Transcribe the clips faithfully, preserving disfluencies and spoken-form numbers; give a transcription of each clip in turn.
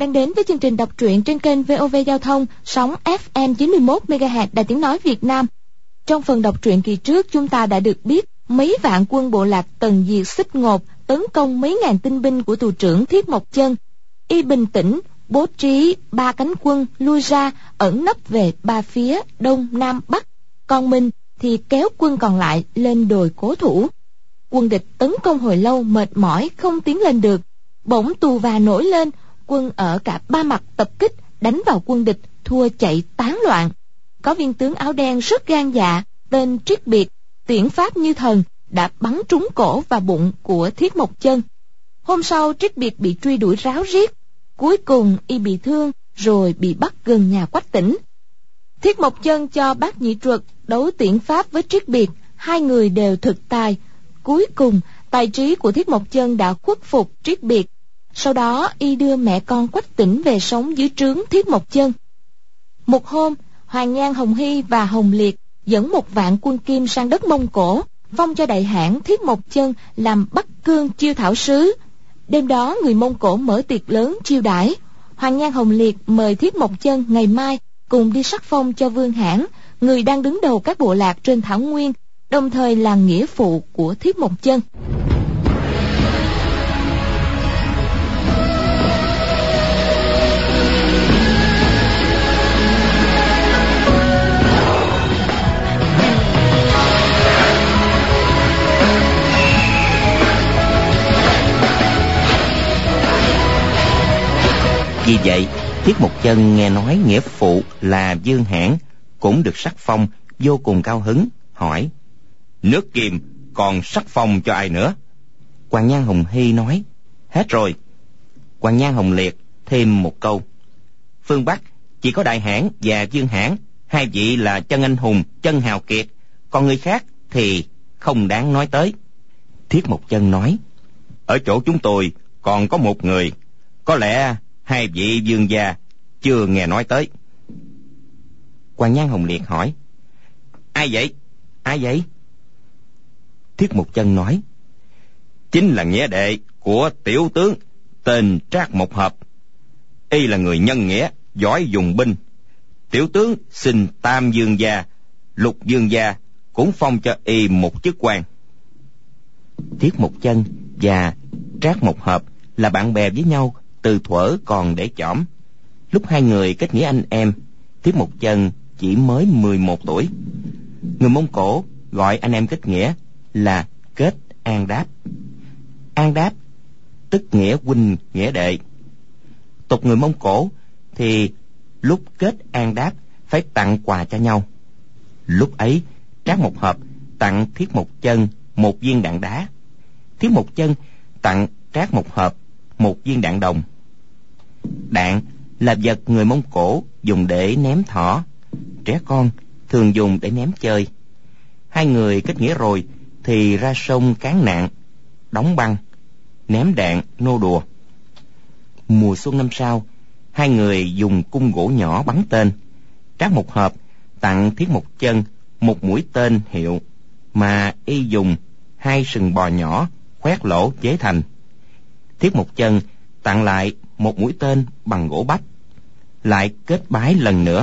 đang đến với chương trình đọc truyện trên kênh vê o vê Giao thông, sóng ép em chín mươi mốt mê ga héc Đài Tiếng Nói Việt Nam. Trong phần đọc truyện kỳ trước, chúng ta đã được biết mấy vạn quân bộ lạc Tần Diệt Xích Ngột tấn công mấy ngàn tinh binh của tù trưởng Thiết Mộc Chân. Y bình tĩnh bố trí ba cánh quân lui ra, ẩn nấp về ba phía đông nam bắc, còn mình thì kéo quân còn lại lên đồi cố thủ. Quân địch tấn công hồi lâu mệt mỏi không tiến lên được, bỗng tù và nổi lên, quân ở cả ba mặt tập kích đánh vào quân địch, thua chạy tán loạn. Có viên tướng áo đen rất gan dạ, tên Triết Biệt, tiễn pháp như thần, đã bắn trúng cổ và bụng của Thiết Mộc Chân. Hôm sau Triết Biệt bị truy đuổi ráo riết, cuối cùng y bị thương rồi bị bắt gần nhà Quách Tĩnh. Thiết Mộc Chân cho Bác Nhị Truật đấu tiễn pháp với Triết Biệt, hai người đều thực tài. Cuối cùng tài trí của Thiết Mộc Chân đã khuất phục Triết Biệt. Sau đó y đưa mẹ con Quách Tĩnh về sống dưới trướng Thiết Mộc Chân. Một hôm, Hoàn Nhan Hồng Hy và Hồng Liệt dẫn một vạn quân Kim sang đất Mông Cổ, phong cho đại hãn Thiết Mộc Chân làm Bắc Cương chiêu thảo sứ. Đêm đó người Mông Cổ mở tiệc lớn chiêu đãi. Hoàn Nhan Hồng Liệt mời Thiết Mộc Chân ngày mai cùng đi sắc phong cho Vương Hãn, người đang đứng đầu các bộ lạc trên thảo nguyên, đồng thời là nghĩa phụ của Thiết Mộc Chân. Vì vậy, Thiết Mộc Chân nghe nói nghĩa phụ là Vương Hãn cũng được sắc phong, vô cùng cao hứng, hỏi: nước Kim còn sắc phong cho ai nữa? Hoàn Nhan Hồng Hy nói: hết rồi. Hoàn Nhan Hồng Liệt thêm một câu: phương Bắc chỉ có đại hãn và Vương Hãn, hai vị là chân anh hùng, chân hào kiệt, còn người khác thì không đáng nói tới. Thiết Mộc Chân nói: ở chỗ chúng tôi còn có một người, có lẽ hai vị vương gia chưa nghe nói tới. Hoàn Nhan Hồng Liệt hỏi: ai vậy? Ai vậy? Thiết Mộc Chân nói: chính là nghĩa đệ của tiểu tướng tên Trác Mộc Hợp. Y là người nhân nghĩa, giỏi dùng binh. Tiểu tướng xin tam vương gia, lục vương gia cũng phong cho y một chức quan. Thiết Mộc Chân và Trác Mộc Hợp là bạn bè với nhau từ thuở còn để chỏm. Lúc hai người kết nghĩa anh em, Thiết Mộc Chân chỉ mới mười một tuổi. Người Mông Cổ gọi anh em kết nghĩa là kết an đáp. An đáp tức nghĩa huynh nghĩa đệ. Tục người Mông Cổ thì lúc kết an đáp phải tặng quà cho nhau. Lúc ấy Trác Mộc Hợp tặng Thiết Mộc Chân một viên đạn đá, Thiết Mộc Chân tặng Trác Mộc Hợp một viên đạn đồng. Đạn là vật người Mông Cổ dùng để ném thỏ, trẻ con thường dùng để ném chơi. Hai người kết nghĩa rồi thì ra sông cán nạn, đóng băng, ném đạn nô đùa. Mùa xuân năm sau, hai người dùng cung gỗ nhỏ bắn tên. Trác Mộc Hợp tặng Thiết Mộc Chân một mũi tên hiệu mà y dùng hai sừng bò nhỏ khoét lỗ chế thành. Thiết Mộc Chân tặng lại một mũi tên bằng gỗ bách, lại kết bái lần nữa.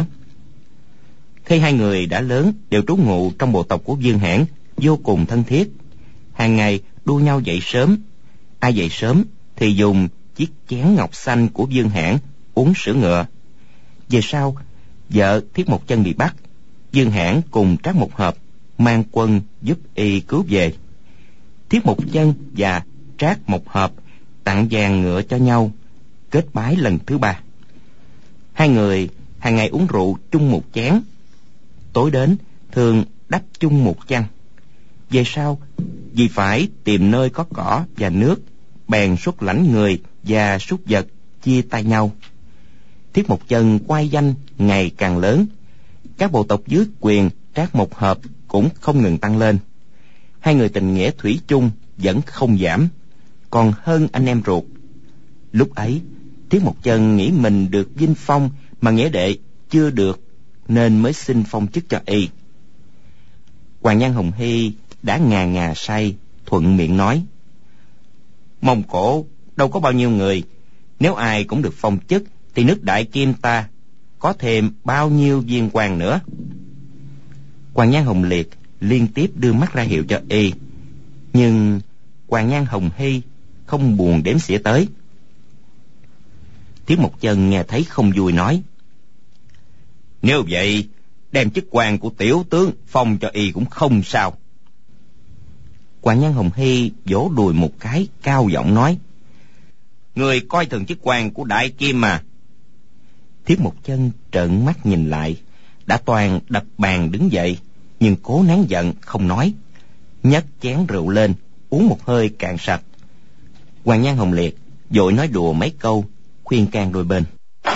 Khi hai người đã lớn, đều trú ngụ trong bộ tộc của Vương Hãn, vô cùng thân thiết. Hàng ngày đua nhau dậy sớm. Ai dậy sớm thì dùng chiếc chén ngọc xanh của Vương Hãn uống sữa ngựa. Về sau, vợ Thiết Mộc Chân bị bắt, Vương Hãn cùng Trác Mộc Hợp mang quân giúp y cứu về. Thiết Mộc Chân và Trác Mộc Hợp tặng vàng ngựa cho nhau, kết bái lần thứ ba. Hai người hàng ngày uống rượu chung một chén, tối đến thường đắp chung một chăn. Về sau, vì phải tìm nơi có cỏ và nước, bèn xuất lãnh người và súc vật chia tay nhau. Thiết Mộc Chân quay danh ngày càng lớn, các bộ tộc dưới quyền Trác Mộc Hợp cũng không ngừng tăng lên. Hai người tình nghĩa thủy chung vẫn không giảm, còn hơn anh em ruột. Lúc ấy Thiết Mộc Chân nghĩ mình được vinh phong mà nghĩa đệ chưa được, nên mới xin phong chức cho y. Hoàn Nhan Hồng Hy đã ngà ngà say, thuận miệng nói: Mông Cổ đâu có bao nhiêu người, nếu ai cũng được phong chức thì nước Đại Kim ta có thêm bao nhiêu viên quan nữa? Hoàng Nhan Hồng Liệt liên tiếp đưa mắt ra hiệu cho y, nhưng Hoàng Nhan Hồng Hy không buồn đếm xỉa tới. Tiết Mục Chân nghe thấy không vui nói: nếu vậy, đem chức quan của tiểu tướng phong cho y cũng không sao. Hoàng Nhan Hồng Hy vỗ đùi một cái, cao giọng nói: người coi thường chức quan của Đại Kim mà. Thiết Mục Chân trợn mắt nhìn lại, đã toàn đập bàn đứng dậy, nhưng cố nén giận không nói, nhấc chén rượu lên uống một hơi cạn sạch. Hoàng Nhan Hồng Liệt vội nói đùa mấy câu, khuyên can đôi bên.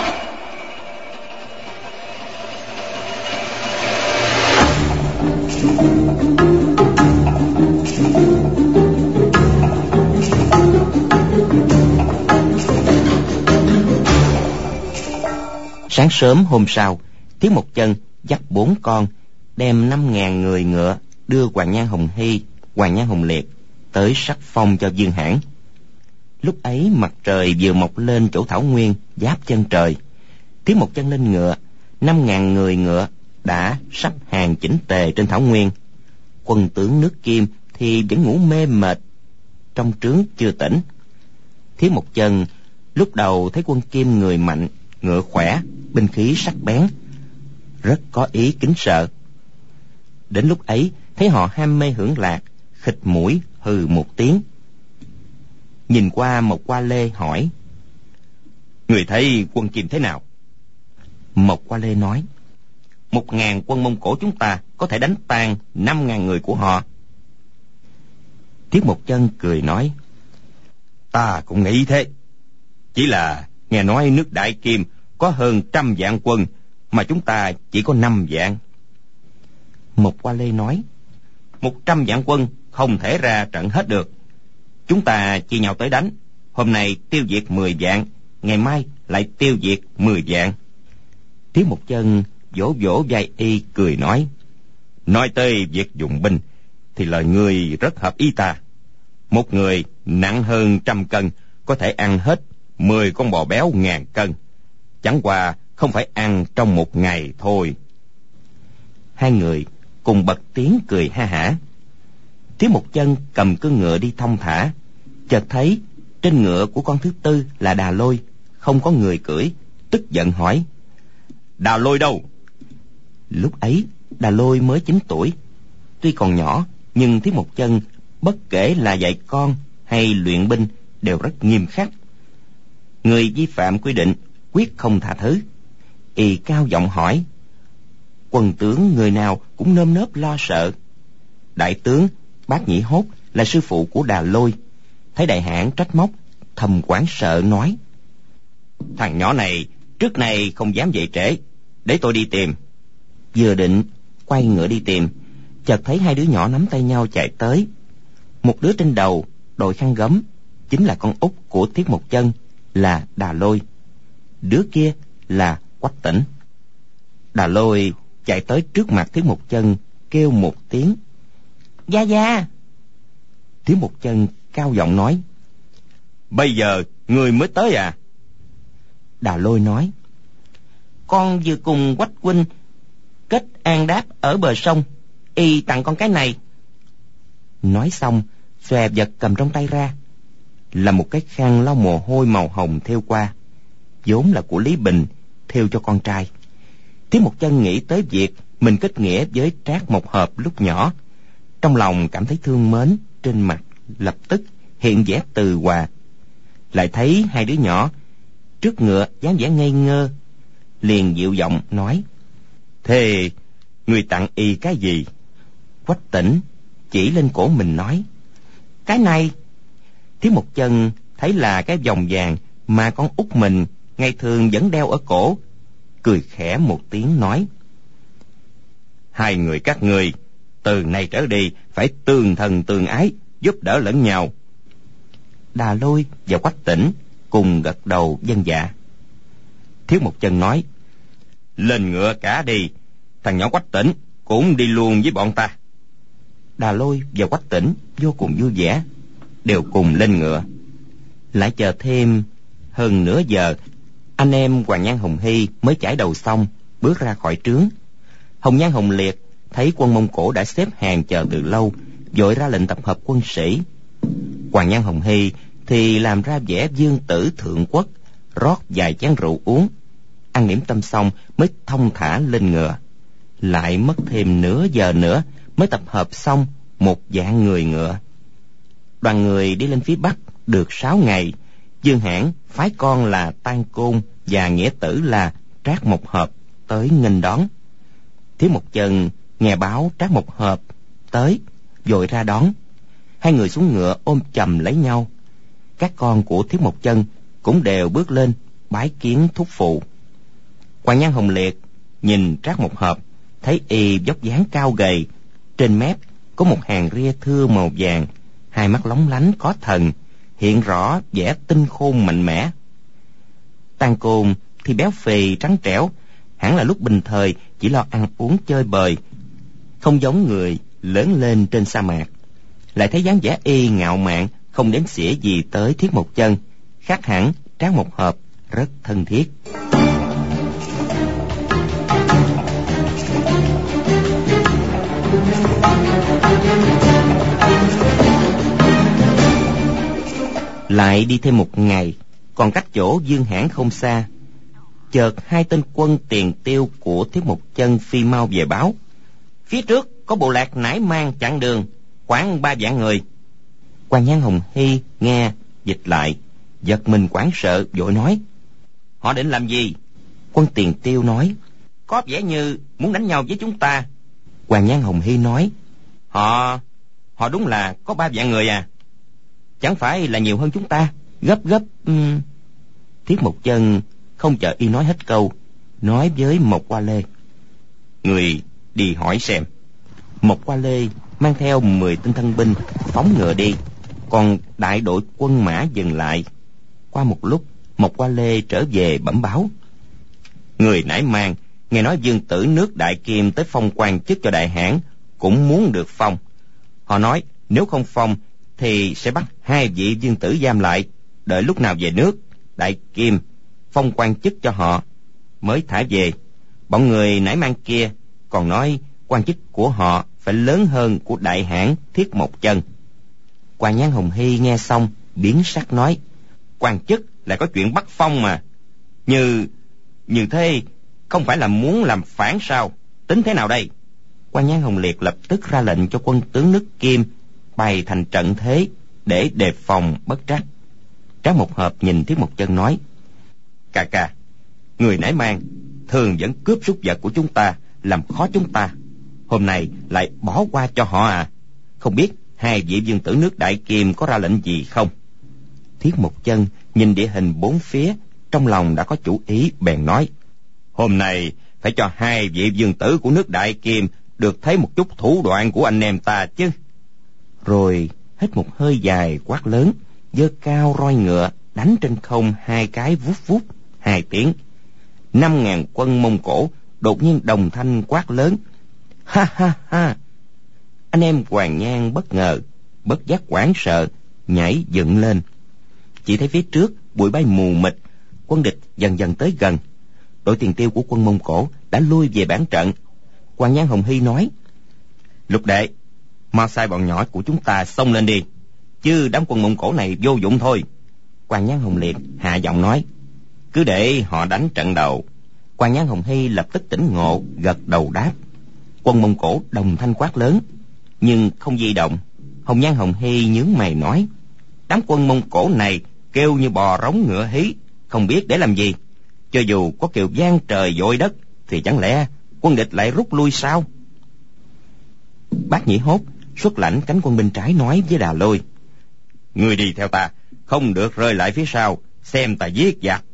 Sáng sớm hôm sau, Tiết Mục Chân dắt bốn con, đem năm ngàn người ngựa đưa Hoàng Nhan Hồng Hy, Hoàng Nhan Hồng Liệt tới sắc phong cho Dương Hãn. Lúc ấy mặt trời vừa mọc lên chỗ thảo nguyên giáp chân trời. Tiết Mục Chân lên ngựa, năm ngàn người ngựa đã sắp hàng chỉnh tề trên thảo nguyên. Quân tướng nước Kim thì vẫn ngủ mê mệt, trong trướng chưa tỉnh. Tiết Mục Chân lúc đầu thấy quân Kim người mạnh, ngựa khỏe, binh khí sắc bén, rất có ý kính sợ. Đến lúc ấy thấy họ ham mê hưởng lạc, khịt mũi hừ một tiếng. Nhìn qua Mộc Qua Lê hỏi: người thấy quân Kim thế nào? Mộc Qua Lê nói: một ngàn quân Mông Cổ chúng ta có thể đánh tan năm ngàn người của họ. Tiết Mục Chân cười nói: ta cũng nghĩ thế, chỉ là nghe nói nước Đại Kim có hơn trăm vạn quân, mà chúng ta chỉ có năm vạn. Mộc Qua Lê nói: một trăm vạn quân không thể ra trận hết được. Chúng ta chia nhau tới đánh, hôm nay tiêu diệt mười vạn, ngày mai lại tiêu diệt mười vạn. Tiết Mục Chân vỗ vỗ vai y cười nói: nói tới việc dùng binh thì lời ngươi rất hợp ý ta. Một người nặng hơn trăm cân có thể ăn hết mười con bò béo ngàn cân, chẳng qua không phải ăn trong một ngày thôi. Hai người cùng bật tiếng cười ha hả. Tiết Mục Chân cầm cưỡi ngựa đi thong thả, chợt thấy trên ngựa của con thứ tư là Đà Lôi, không có người cưỡi, tức giận hỏi: Đà Lôi đâu? Lúc ấy Đà Lôi mới chín tuổi, tuy còn nhỏ, nhưng Tiết Mục Chân bất kể là dạy con hay luyện binh đều rất nghiêm khắc. Người vi phạm quy định quyết không tha thứ. Y cao giọng hỏi: quân tướng người nào cũng nơm nớp lo sợ. Đại tướng Bát Nhĩ Hốt là sư phụ của Đà Lôi, thấy đại hãn trách móc, thầm hoảng sợ nói: thằng nhỏ này trước nay không dám dậy trễ, để tôi đi tìm. Vừa định quay ngựa đi tìm, chợt thấy hai đứa nhỏ nắm tay nhau chạy tới. Một đứa trên đầu đội khăn gấm chính là con út của Tiết Mục Chân, là Đà Lôi. Đứa kia là Quách Tĩnh. Đà Lôi chạy tới trước mặt Tiết Mục Chân, kêu một tiếng: Gia Gia. Tiết Mục Chân cao giọng nói: bây giờ người mới tới à? Đà Lôi nói: con vừa cùng Quách huynh kết an đáp ở bờ sông, y tặng con cái này. Nói xong xòe vật cầm trong tay ra, là một cái khăn lau mồ hôi màu hồng thêu qua, vốn là của Lý Bình thêu cho con trai. Tiết Mục Chân nghĩ tới việc mình kết nghĩa với Trác Mộc Hợp lúc nhỏ, trong lòng cảm thấy thương mến, trên mặt lập tức hiện vẻ từ hòa. Lại thấy hai đứa nhỏ trước ngựa dáng vẻ ngây ngơ, liền dịu giọng nói: thế người tặng y cái gì? Quách Tĩnh chỉ lên cổ mình nói: cái này. Tiết Mục Chân thấy là cái vòng vàng mà con út mình ngày thường vẫn đeo ở cổ, cười khẽ một tiếng nói: hai người các ngươi từ nay trở đi phải tương thân tương ái, giúp đỡ lẫn nhau. Đà Lôi và Quách Tĩnh cùng gật đầu vâng dạ. Tiết Mục Chân nói: lên ngựa cả đi, thằng nhỏ Quách Tĩnh cũng đi luôn với bọn ta. Đà Lôi và Quách Tĩnh vô cùng vui vẻ, đều cùng lên ngựa. Lại chờ thêm hơn nửa giờ, Anh em Hoàng Nhan Hồng Hy mới chải đầu xong, bước ra khỏi trướng. Hồng Nhan Hồng Liệt thấy quân Mông Cổ đã xếp hàng chờ từ lâu, vội ra lệnh tập hợp quân sĩ. Hoàng Nhan Hồng Hy thì làm ra vẻ dương tử thượng quốc, rót vài chén rượu uống, ăn điểm tâm xong mới thong thả lên ngựa. Lại mất thêm nửa giờ nữa mới tập hợp xong một vạn người ngựa. Đoàn người đi lên phía bắc được sáu ngày. Dương Hãn phái con là Tan Côn và nghĩa tử là Trác Mộc Hợp tới nghênh đón. Thiếu Một Chân nghe báo Trác Mộc Hợp tới, vội ra đón. Hai người xuống ngựa ôm chầm lấy nhau. Các con của Thiếu Một Chân cũng đều bước lên bái kiến thúc phụ. Hoàng Nhan Hồng Liệt nhìn Trác Mộc Hợp, thấy y vóc dáng cao gầy, trên mép có một hàng ria thưa màu vàng, hai mắt lóng lánh có thần, hiện rõ vẻ tinh khôn mạnh mẽ. Tan Côn thì béo phì trắng trẻo, hẳn là lúc bình thời chỉ lo ăn uống chơi bời, không giống người lớn lên trên sa mạc. Lại thấy dáng vẻ y ngạo mạn, không đếm xỉa gì tới Thiết Một Chân, khác hẳn Trác Mộc Hợp rất thân thiết. Lại đi thêm một ngày, còn cách chỗ Dương Hãn không xa, chợt hai tên quân tiền tiêu của Thiết Một Chân phi mau về báo: phía trước có bộ lạc nải mang chặn đường, khoảng ba vạn người. Hoàng Nhan Hồng Hy nghe dịch lại, giật mình hoảng sợ, vội nói: họ định làm gì? Quân tiền tiêu nói: có vẻ như muốn đánh nhau với chúng ta. Hoàng Nhan Hồng Hy nói: họ họ đúng là có ba vạn người à? Chẳng phải là nhiều hơn chúng ta? Gấp gấp. Um... Thiết Một Chân không chờ y nói hết câu, nói với Mộc Hoa Lê: người đi hỏi xem. Mộc Hoa Lê mang theo mười tên thân binh phóng ngựa đi, còn đại đội quân mã dừng lại. Qua một lúc, Mộc Hoa Lê trở về bẩm báo: người nải mang nghe nói vương tử nước Đại Kim tới phong quan chức cho Đại Hãn, cũng muốn được phong. Họ nói nếu không phong thì sẽ bắt hai vị vương tử giam lại, đợi lúc nào về nước Đại Kim phong quan chức cho họ mới thả về. Bọn người nải mang kia còn nói quan chức của họ phải lớn hơn của Đại Hãn Thiết Một Chân. Hoàng Nhan Hồng Hy nghe xong biến sắc nói: quan chức lại có chuyện bắt phong mà, như như thế không phải là muốn làm phản sao? Tính thế nào đây? Hoàng Nhan Hồng Liệt lập tức ra lệnh cho quân tướng nước Kim bày thành trận thế để đề phòng bất trắc. Trác Mộc Hợp nhìn Thiết Một Chân nói: ca ca, người nải mang thường vẫn cướp súc vật của chúng ta, làm khó chúng ta, hôm nay lại bỏ qua cho họ à? Không biết hai vị vương tử nước Đại Kim có ra lệnh gì không? Thiết Một Chân nhìn địa hình bốn phía, trong lòng đã có chủ ý, bèn nói: hôm nay phải cho hai vị vương tử của nước Đại Kim được thấy một chút thủ đoạn của anh em ta chứ. Rồi hít một hơi dài quát lớn, giơ cao roi ngựa đánh trên không hai cái vút vút hai tiếng. Năm ngàn quân Mông Cổ đột nhiên đồng thanh quát lớn: ha ha ha! Anh em Hoàng Nhan bất ngờ, bất giác hoảng sợ, nhảy dựng lên. Chỉ thấy phía trước bụi bay mù mịt, quân địch dần dần tới gần. Đội tiền tiêu của quân Mông Cổ đã lui về bản trận. Hoàng Nhan Hồng Hy nói: Lục đệ, mau sai bọn nhỏ của chúng ta xông lên đi, chứ đám quân Mông Cổ này vô dụng thôi. Hoàng Nhan Hồng Liệt hạ giọng nói: cứ để họ đánh trận đầu. Hoàng Nhan Hồng Hy lập tức tỉnh ngộ, gật đầu đáp. Quân Mông Cổ đồng thanh quát lớn, nhưng không di động. Hồng Nhan Hồng Hy nhướng mày nói: đám quân Mông Cổ này kêu như bò rống ngựa hí, không biết để làm gì. Cho dù có kêu vang trời dội đất, thì chẳng lẽ quân địch lại rút lui sao? Bác Nhĩ Hốt xuất lãnh cánh quân bên trái nói với Đà Lôi: người đi theo ta, không được rơi lại phía sau, xem ta giết giặc.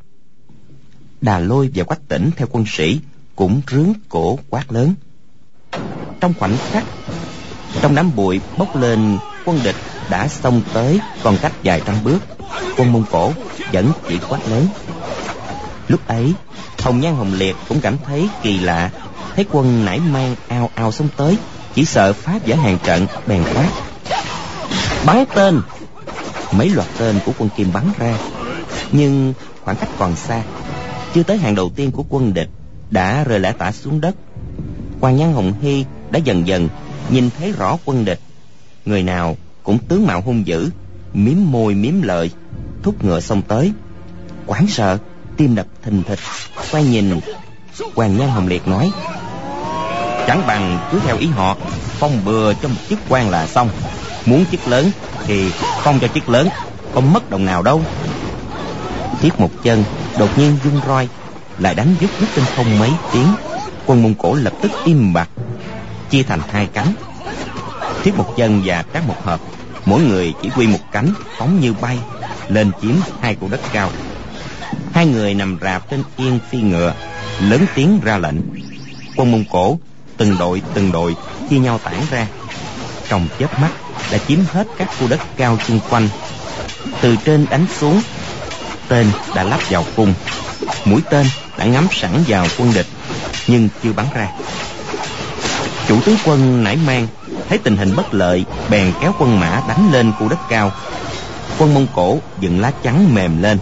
Đà Lôi và Quách Tỉnh theo quân sĩ cũng rướn cổ quát lớn. Trong khoảnh khắc, trong đám bụi bốc lên, quân địch đã xông tới, còn cách vài trăm bước. Quân Mông Cổ vẫn chỉ quát lớn. Lúc ấy, Hồng Nhan Hồng Liệt cũng cảm thấy kỳ lạ, thấy quân nải mang ao ao xông tới, chỉ sợ phá vỡ hàng trận, bèn quát: bắn tên! Mấy loạt tên của quân Kim bắn ra, nhưng khoảng cách còn xa. Chưa tới hàng đầu tiên của quân địch đã rơi lả tả xuống đất. Quan Nhan Hồng Hy đã dần dần nhìn thấy rõ quân địch, người nào cũng tướng mạo hung dữ, miếm môi miếm lợi, thúc ngựa xông tới. Hoảng sợ, tim đập thình thịch, quay nhìn, Hoàng Nhan Hồng Liệt nói: chẳng bằng cứ theo ý họ, phong bừa cho một chức quan là xong. Muốn chức lớn thì phong cho chức lớn, không mất đồng nào đâu. Thiết Một Chân đột nhiên vung roi, lại đánh vút vút trên không mấy tiếng. Quân Mông Cổ lập tức im bặt, chia thành hai cánh. Thiết Một Chân và Trác Mộc Hợp mỗi người chỉ huy một cánh, phóng như bay lên chiếm hai khu đất cao. Hai người nằm rạp trên yên phi ngựa, lớn tiếng ra lệnh. Quân Mông Cổ từng đội từng đội chia nhau tản ra, trong chớp mắt đã chiếm hết các khu đất cao xung quanh. Từ trên đánh xuống, tên đã lắp vào cung, mũi tên đã ngắm sẵn vào quân địch nhưng chưa bắn ra. Chủ tướng quân Nải Mang thấy tình hình bất lợi, bèn kéo quân mã đánh lên khu đất cao. Quân Mông Cổ dựng lá chắn mềm lên,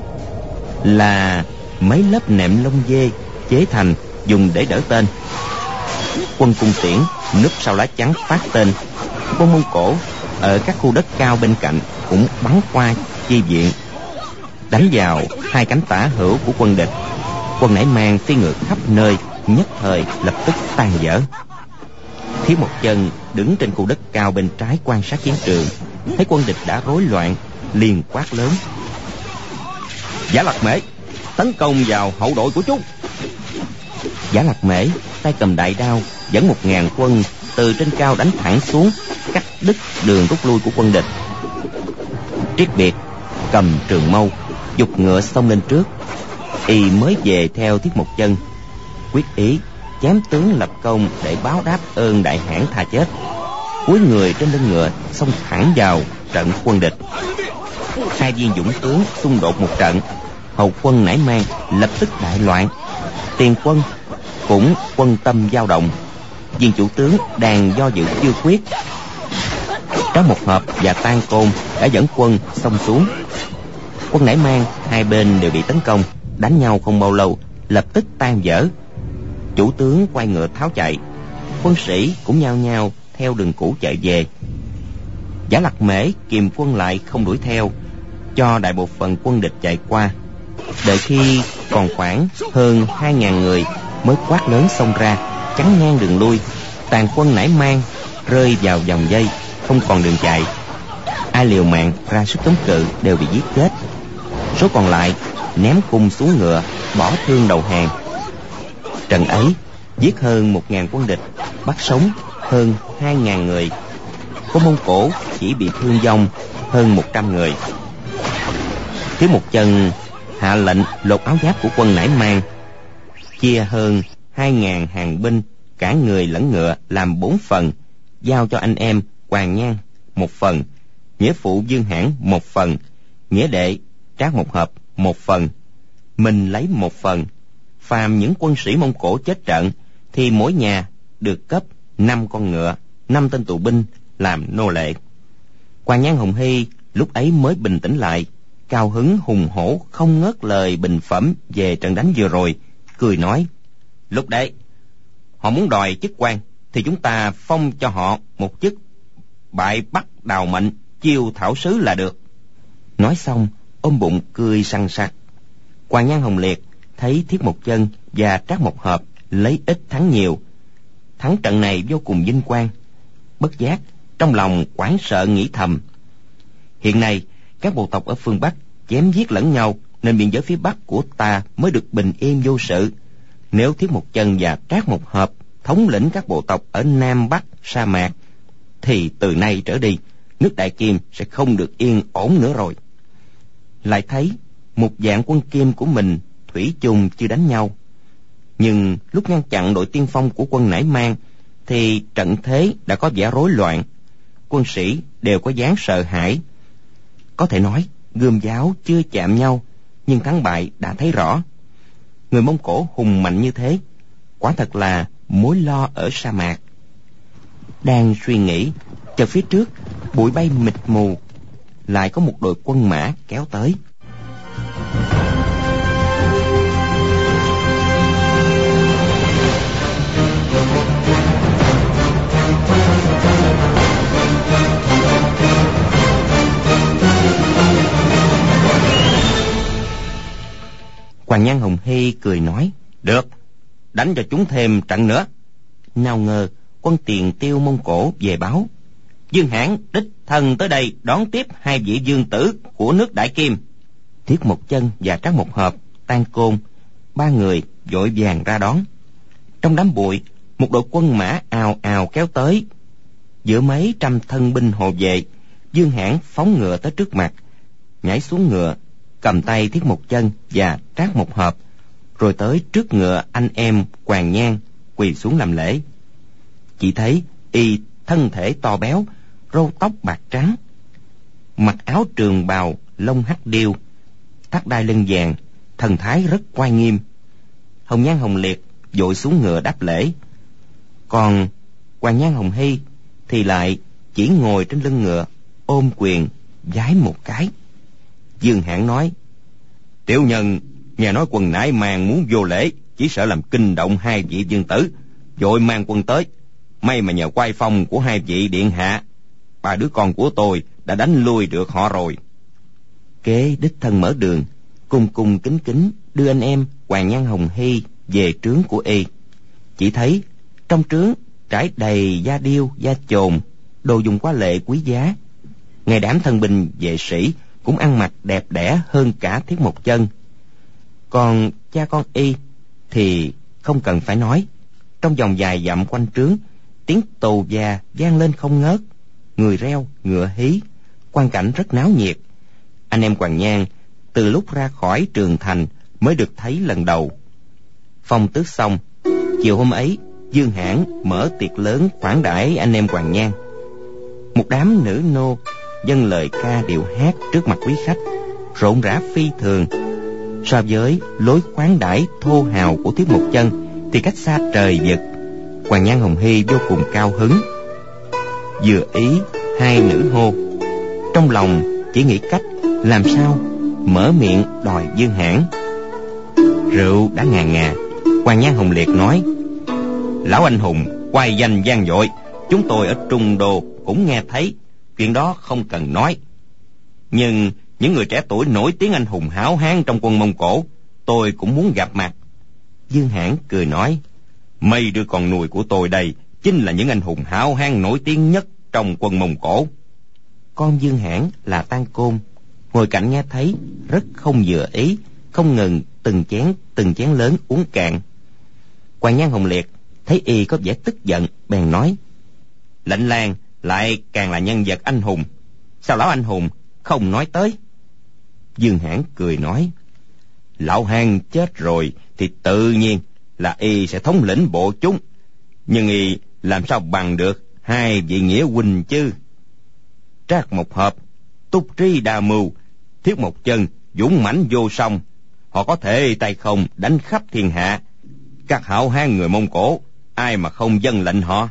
là mấy lớp nệm lông dê chế thành, dùng để đỡ tên. Quân cung tiễn núp sau lá chắn phát tên. Quân Mông Cổ ở các khu đất cao bên cạnh cũng bắn qua chi viện, đánh vào hai cánh tả hữu của quân địch. Quân Nải Mang phi ngựa khắp nơi, nhất thời lập tức tan vỡ. Thiết Một Chân đứng trên khu đất cao bên trái quan sát chiến trường, thấy quân địch đã rối loạn, liền quát lớn: Giả Lạc Mễ, tấn công vào hậu đội của chúng. Giả Lạc Mễ tay cầm đại đao dẫn một ngàn quân từ trên cao đánh thẳng xuống, cắt đứt đường rút lui của quân địch. Triết Biệt cầm trường mâu giục ngựa xông lên trước. Y mới về theo Thiết Một Chân, quyết ý chém tướng lập công để báo đáp ơn đại hãn tha chết. Cúi người trên lưng ngựa xông thẳng vào trận quân địch. Hai viên dũng tướng xung đột một trận, hậu quân Nải Mang lập tức đại loạn. Tiền quân cũng quân tâm dao động. Viên chủ tướng đang do dự chưa quyết. Trác Mộc Hợp và Tan Côn đã dẫn quân xông xuống. Quân Nải Mang hai bên đều bị tấn công, đánh nhau không bao lâu lập tức tan vỡ. Chủ tướng quay ngựa tháo chạy, quân sĩ cũng nhao nhao theo đường cũ chạy về. Giả Lạc Mễ kìm quân lại không đuổi theo, cho đại bộ phận quân địch chạy qua. Đợi khi còn khoảng hơn hai ngàn người mới quát lớn xông ra, chắn ngang đường lui. Tàn quân Nải Mang rơi vào vòng dây, không còn đường chạy. Ai liều mạng ra sức chống cự đều bị giết chết. Số còn lại ném cung xuống ngựa, bỏ thương đầu hàng. Trận ấy giết hơn một ngàn quân địch, bắt sống hơn hai ngàn người. Quân Mông Cổ chỉ bị thương vong hơn một trăm người. Thiết Một Chân hạ lệnh lột áo giáp của quân Nải Mang, chia hơn hai ngàn hàng binh cả người lẫn ngựa làm bốn phần, giao cho anh em Hoàng Nhan một phần, nghĩa phụ Dương Hãn một phần, nghĩa đệ Trác Mộc Hợp một phần, mình lấy một phần. Phàm những quân sĩ Mông Cổ chết trận thì mỗi nhà được cấp năm con ngựa, năm tên tù binh làm nô lệ. Hoàng Nhan Hồng Hy lúc ấy mới bình tĩnh lại, cao hứng hùng hổ không ngớt lời bình phẩm về trận đánh vừa rồi, cười nói: Lúc đấy họ muốn đòi chức quan thì chúng ta phong cho họ một chức bại bắc đào mệnh chiêu thảo sứ là được. Nói xong ôm bụng cười sằng sặc. Hoàng Nhan Hồng Liệt thấy Thiết Một Chân và Trác Mộc Hợp lấy ít thắng nhiều, thắng trận này vô cùng vinh quang. Bất giác trong lòng hoảng sợ nghĩ thầm: hiện nay các bộ tộc ở phương Bắc chém giết lẫn nhau, nên biên giới phía Bắc của ta mới được bình yên vô sự. Nếu Thiết Một Chân và Trác Mộc Hợp thống lĩnh các bộ tộc ở Nam Bắc sa mạc, thì từ nay trở đi nước Đại Kim sẽ không được yên ổn nữa rồi. Lại thấy một vạn quân Kim của mình thủy chung chưa đánh nhau, nhưng lúc ngăn chặn đội tiên phong của quân Nải Mang thì trận thế đã có vẻ rối loạn. Quân sĩ đều có dáng sợ hãi. Có thể nói gươm giáo chưa chạm nhau, nhưng thắng bại đã thấy rõ. Người Mông Cổ hùng mạnh như thế, quả thật là mối lo ở sa mạc. Đang suy nghĩ, chợt phía trước bụi bay mịt mù, lại có một đội quân mã kéo tới. Hoàng Nhan Hồng Hy cười nói, được, đánh cho chúng thêm trận nữa. Nào ngờ quân Tiền Tiêu Mông Cổ về báo, Dương Hãn đích thân tới đây đón tiếp hai vị vương tử của nước Đại Kim. Thiết Một Chân và Trác Một Hợp, Tan Côn, ba người vội vàng ra đón. Trong đám bụi, một đội quân mã ào ào kéo tới. Giữa mấy trăm thân binh hộ vệ, Dương Hãn phóng ngựa tới trước mặt, nhảy xuống ngựa, cầm tay Thiết Một Chân và Trác Một Hợp, rồi tới trước ngựa anh em Hoàng Nhan, quỳ xuống làm lễ. Chỉ thấy y thân thể to béo, râu tóc bạc trắng, mặc áo trường bào lông hắc điêu, thắt đai lưng vàng, thần thái rất oai nghiêm. Hồng Nhan Hồng Liệt vội xuống ngựa đáp lễ, còn Hoàng Nhan Hồng Hy thì lại chỉ ngồi trên lưng ngựa, ôm quyền vái một cái. Dương Hãn nói, tiểu nhân nghe nói quân Nải Màng muốn vô lễ, chỉ sợ làm kinh động hai vị vương tử, vội mang quân tới. May mà nhờ quay phong của hai vị điện hạ, ba đứa con của tôi đã đánh lui được họ rồi. Kế đích thân mở đường, cung cung kính kính đưa anh em Hoàng Nhan Hồng Hy về trướng của y. Chỉ thấy trong trướng trải đầy da điêu, da chồn, đồ dùng quá lệ quý giá. Ngay đám thân binh vệ sĩ cũng ăn mặc đẹp đẽ hơn cả Thiết Một Chân. Còn cha con y thì không cần phải nói. Trong vòng vài dặm quanh trướng, tiếng tù và vang lên không ngớt, người reo, ngựa hí, quang cảnh rất náo nhiệt. Anh em Hoàng Nhan từ lúc ra khỏi Trường Thành mới được thấy lần đầu. Phong tước xong, chiều hôm ấy Dương Hãn mở tiệc lớn khoản đãi anh em Hoàng Nhan. Một đám nữ nô dâng lời ca điệu hát trước mặt quý khách, rộn rã phi thường. So với lối khoản đãi thô hào của Thiết Một Chân thì cách xa trời vực. Hoàng Nhan Hồng Hy vô cùng cao hứng, vừa ý hai nữ hô, trong lòng chỉ nghĩ cách làm sao mở miệng đòi Dương Hãn. Rượu đã ngà ngà, Hoàng Nhan Hồng Liệt nói, lão anh hùng oai danh vang dội, chúng tôi ở Trung Đô cũng nghe thấy, chuyện đó không cần nói. Nhưng những người trẻ tuổi nổi tiếng anh hùng hảo hán trong quân Mông Cổ, tôi cũng muốn gặp mặt. Dương Hãn cười nói, mấy đứa con nuôi của tôi đây chính là những anh hùng hảo hán nổi tiếng nhất trong quân Mông Cổ. Con Dương Hãn là Tan Côn, ngồi cạnh nghe thấy rất không vừa ý, không ngừng từng chén từng chén lớn uống cạn. Hoàng Nhan Hồng Liệt thấy y có vẻ tức giận, bèn nói, Lệnh Lang lại càng là nhân vật anh hùng, sao lão anh hùng không nói tới? Dương Hãn cười nói, lão Hán chết rồi thì tự nhiên là y sẽ thống lĩnh bộ chúng, nhưng y làm sao bằng được hai vị nghĩa huynh chứ? Trác Một Hợp túc trí đa mưu, Thiết Một Chân dũng mãnh vô song, họ có thể tay không đánh khắp thiên hạ. Các hảo hán người Mông Cổ, ai mà không dâng lệnh họ?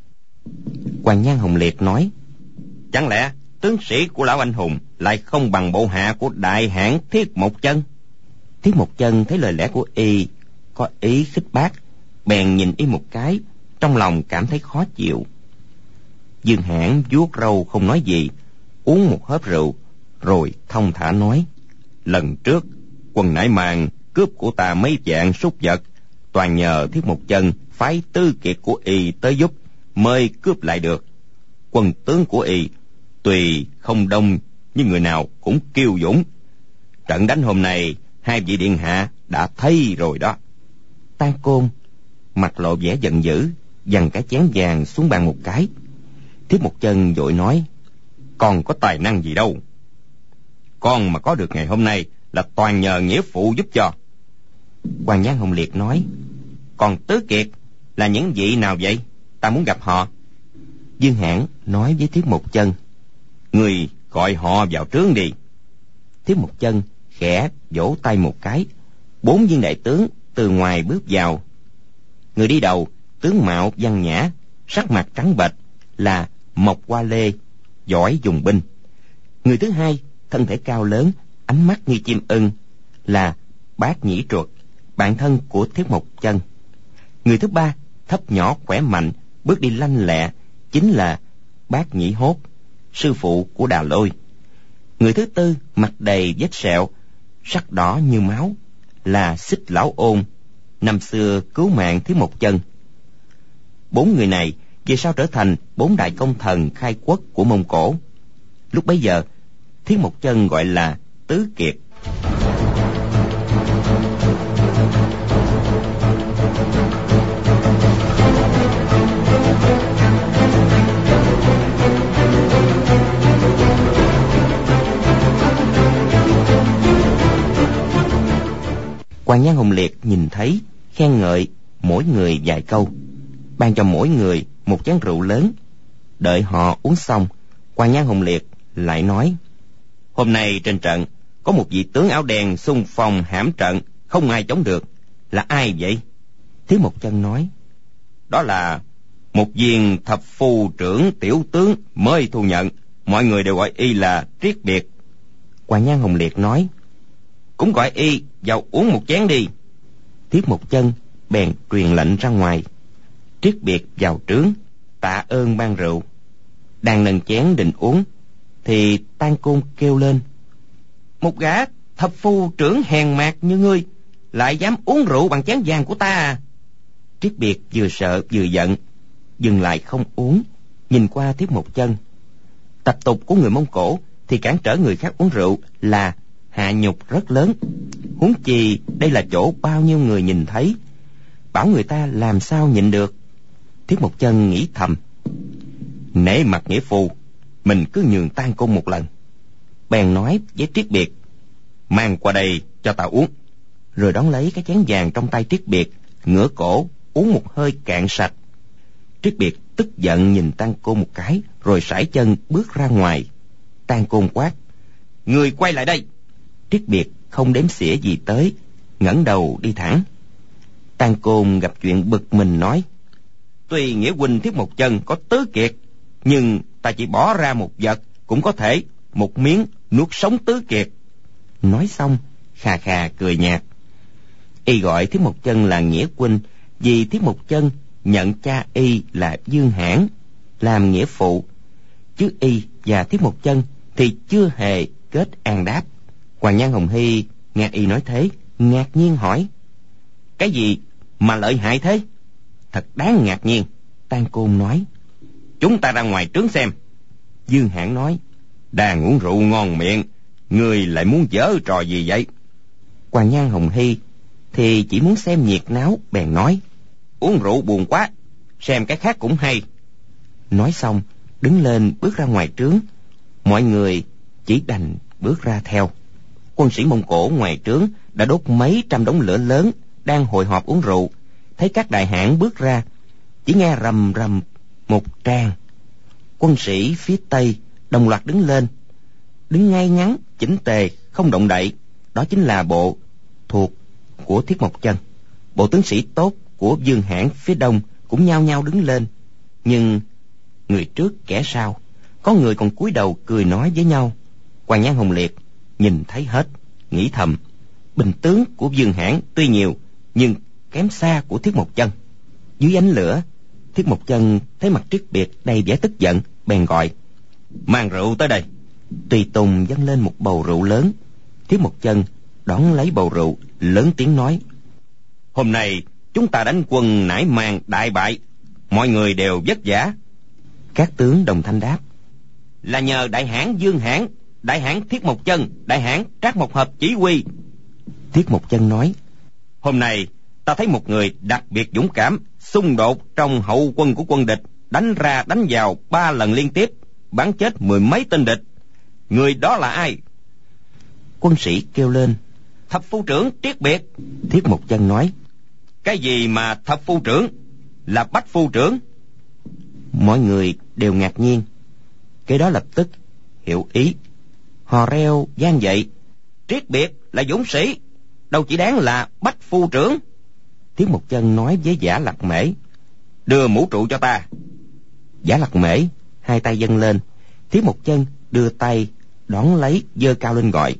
Hoàng Nhan Hồng Liệt nói, chẳng lẽ tướng sĩ của lão anh hùng lại không bằng bộ hạ của đại hãn Thiết Một Chân? Thiết Một Chân thấy lời lẽ của y có ý khích bác, bèn nhìn y một cái, trong lòng cảm thấy khó chịu. Dương Hãn vuốt râu không nói gì, uống một hớp rượu, rồi thông thả nói, lần trước quân Nải Màng cướp của ta mấy vạn súc vật, toàn nhờ Thiết Một Chân phái tư kiệt của y tới giúp mới cướp lại được. Quân tướng của y tuy không đông, nhưng người nào cũng kiêu dũng. Trận đánh hôm nay hai vị điện hạ đã thấy rồi đó. Tan Côn mặt lộ vẻ giận dữ, giằng cái chén vàng xuống bàn một cái. Thiết Một Chân vội nói, con có tài năng gì đâu, con mà có được ngày hôm nay là toàn nhờ nghĩa phụ giúp cho. Hoàng Nhan Hồng Liệt nói, còn tứ kiệt là những vị nào vậy? Ta muốn gặp họ. Dương Hãn nói với Thiết Một Chân, người gọi họ vào trướng đi. Thiết Một Chân khẽ vỗ tay một cái, bốn viên đại tướng từ ngoài bước vào. Người đi đầu tướng mạo văn nhã, sắc mặt trắng bệch, là Mộc Hoa Lê, giỏi dùng binh. Người thứ hai thân thể cao lớn, ánh mắt như chim ưng, là Bác Nhĩ Truật, bạn thân của Thiết Một Chân. Người thứ ba thấp nhỏ khỏe mạnh, bước đi lanh lẹ, chính là Bác Nhĩ Hốt, sư phụ của Đà Lôi. Người thứ tư mặt đầy vết sẹo, sắc đỏ như máu, là Xích Lão Ôn, năm xưa cứu mạng Thiết Một Chân. Bốn người này về sau trở thành bốn đại công thần khai quốc của Mông Cổ. Lúc bấy giờ, Thiết Một Chân gọi là Tứ Kiệt. Hoàng Nhan Hồng Liệt nhìn thấy, khen ngợi mỗi người vài câu, ban cho mỗi người một chén rượu lớn. Đợi họ uống xong, Hoàng Nhan Hồng Liệt lại nói: hôm nay trên trận có một vị tướng áo đen xung phong hãm trận, không ai chống được. Là ai vậy? Thiết Một Chân nói: đó là một viên thập phu trưởng tiểu tướng mới thu nhận, mọi người đều gọi y là Triết Biệt. Hoàng Nhan Hồng Liệt nói: cũng gọi y vào uống một chén đi. Thiết Một Chân bèn truyền lệnh ra ngoài. Triết Biệt vào trướng tạ ơn ban rượu. Đang nâng chén định uống thì Tang Côn kêu lên: một gã thập phu trưởng hèn mạt như ngươi lại dám uống rượu bằng chén vàng của ta à? Triết Biệt vừa sợ vừa giận, dừng lại không uống, nhìn qua Thiết Một Chân. Tập tục của người Mông Cổ thì cản trở người khác uống rượu là hạ nhục rất lớn, huống chi đây là chỗ bao nhiêu người nhìn thấy, bảo người ta làm sao nhịn được. Thiết Một Chân nghĩ thầm: nể mặt nghĩa phu, mình cứ nhường Tang Côn một lần. Bèn nói với Triết Biệt: mang qua đây cho ta uống. Rồi đón lấy cái chén vàng trong tay Triết Biệt, ngửa cổ uống một hơi cạn sạch. Triết Biệt tức giận nhìn Tang Côn một cái, rồi sải chân bước ra ngoài. Tang Côn quát: người quay lại đây. Triết Biệt không đếm xỉa gì tới, ngẩng đầu đi thẳng. Tang Côn gặp chuyện bực mình nói: tuy nghĩa huynh Thiết Một Chân có tứ kiệt, nhưng ta chỉ bỏ ra một vật cũng có thể một miếng nuốt sống tứ kiệt. Nói xong khà khà cười nhạt. Y gọi Thiết Một Chân là nghĩa huynh vì Thiết Một Chân nhận cha y là Dương Hãn làm nghĩa phụ, chứ y và Thiết Một Chân thì chưa hề kết an đáp. Hoàng Nhan Hồng Hy nghe y nói thế, ngạc nhiên hỏi: cái gì mà lợi hại thế? Thật đáng ngạc nhiên. Tang Côn nói: chúng ta ra ngoài trướng xem. Dương Hãn nói: đang uống rượu ngon miệng, người lại muốn giở trò gì vậy? Hoàng Nhan Hồng Hy thì chỉ muốn xem nhiệt náo, bèn nói: uống rượu buồn quá, xem cái khác cũng hay. Nói xong đứng lên bước ra ngoài trướng. Mọi người chỉ đành bước ra theo. Quân sĩ Mông Cổ ngoài trướng đã đốt mấy trăm đống lửa lớn, đang hội họp uống rượu. Thấy các đại hãn bước ra, chỉ nghe rầm rầm một tràng. Quân sĩ phía tây đồng loạt đứng lên, đứng ngay ngắn chỉnh tề, không động đậy. Đó chính là bộ thuộc của Thiết Một Chân. Bộ tướng sĩ tốt của Dương Hãn phía đông cũng nhao nhao đứng lên, nhưng người trước kẻ sau, có người còn cúi đầu cười nói với nhau. Hoàng Nhan Hồng Liệt nhìn thấy hết, nghĩ thầm: binh tướng của Dương Hãn tuy nhiều, nhưng kém xa của Thiết Một Chân. Dưới ánh lửa, Thiết Một Chân thấy mặt Triết Biệt đầy vẻ tức giận, bèn gọi: mang rượu tới đây. Tùy tùng dâng lên một bầu rượu lớn. Thiết Một Chân đón lấy bầu rượu, lớn tiếng nói: hôm nay chúng ta đánh quân nải mang đại bại, mọi người đều vất vả. Các tướng đồng thanh đáp: là nhờ đại hãn Dương Hãn, đại hãn Thiết Một Chân, đại hãn Trác Mộc Hợp chỉ huy. Thiết Một Chân nói: hôm nay ta thấy một người đặc biệt dũng cảm, xung đột trong hậu quân của quân địch, đánh ra đánh vào ba lần liên tiếp, bắn chết mười mấy tên địch. Người đó là ai? Quân sĩ kêu lên: thập phu trưởng Triết Biệt. Thiết Một Chân nói: cái gì mà thập phu trưởng? Là bách phu trưởng. Mọi người đều ngạc nhiên. Cái đó lập tức hiểu ý, hò reo vang dậy: Triết Biệt là dũng sĩ, đâu chỉ đáng là bách phu trưởng. Thiết Một Chân nói với Giả Lạc Mễ: đưa mũ trụ cho ta. Giả Lạc Mễ hai tay dâng lên. Thiết Một Chân đưa tay đón lấy, giơ cao lên gọi: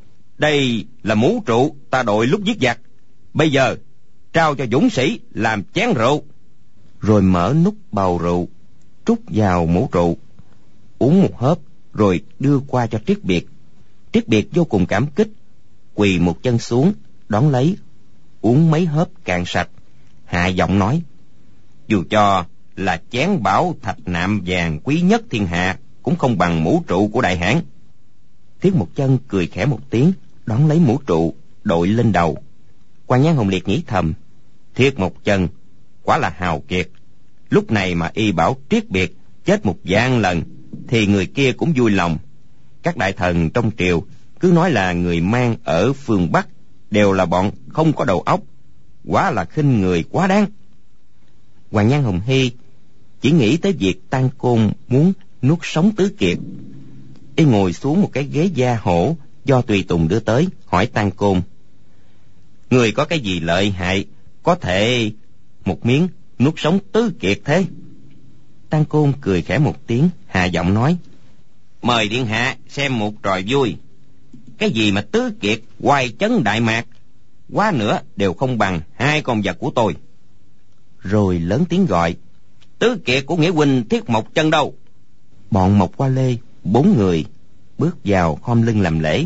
đây là mũ trụ ta đội lúc giết giặc, bây giờ trao cho dũng sĩ làm chén rượu. Rồi mở nút bầu rượu, trút vào mũ trụ, uống một hớp, rồi đưa qua cho Triết Biệt. Triết Biệt vô cùng cảm kích, quỳ một chân xuống, đón lấy, uống mấy hớp cạn sạch, hạ giọng nói: dù cho là chén bảo thạch nạm vàng quý nhất thiên hạ cũng không bằng mũ trụ của Đại Hãn. Thiết Mộc Chân cười khẽ một tiếng, đón lấy mũ trụ đội lên đầu. Quan Nhan Hồng Liệt nghĩ thầm: Thiết Mộc Chân quả là hào kiệt, lúc này mà y bảo Triết Biệt chết một vạn lần thì người kia cũng vui lòng. Các đại thần trong triều cứ nói là người Mang ở phương Bắc đều là bọn không có đầu óc, quá là khinh người quá đáng. Hoàng Nhan Hồng Hy chỉ nghĩ tới việc Tang Côn muốn nuốt sống Tứ Kiệt. Y ngồi xuống một cái ghế da hổ do tùy tùng đưa tới, hỏi Tang Côn: người có cái gì lợi hại có thể một miếng nuốt sống Tứ Kiệt thế? Tang Côn cười khẽ một tiếng, hạ giọng nói: mời điện hạ xem một trò vui. Cái gì mà Tứ Kiệt oai chấn Đại Mạc, quá nữa đều không bằng hai con vật của tôi. Rồi lớn tiếng gọi: Tứ Kiệt của nghĩa huynh Thiết Mộc Chân đâu? Bọn Mộc Qua Lê bốn người bước vào khom lưng làm lễ.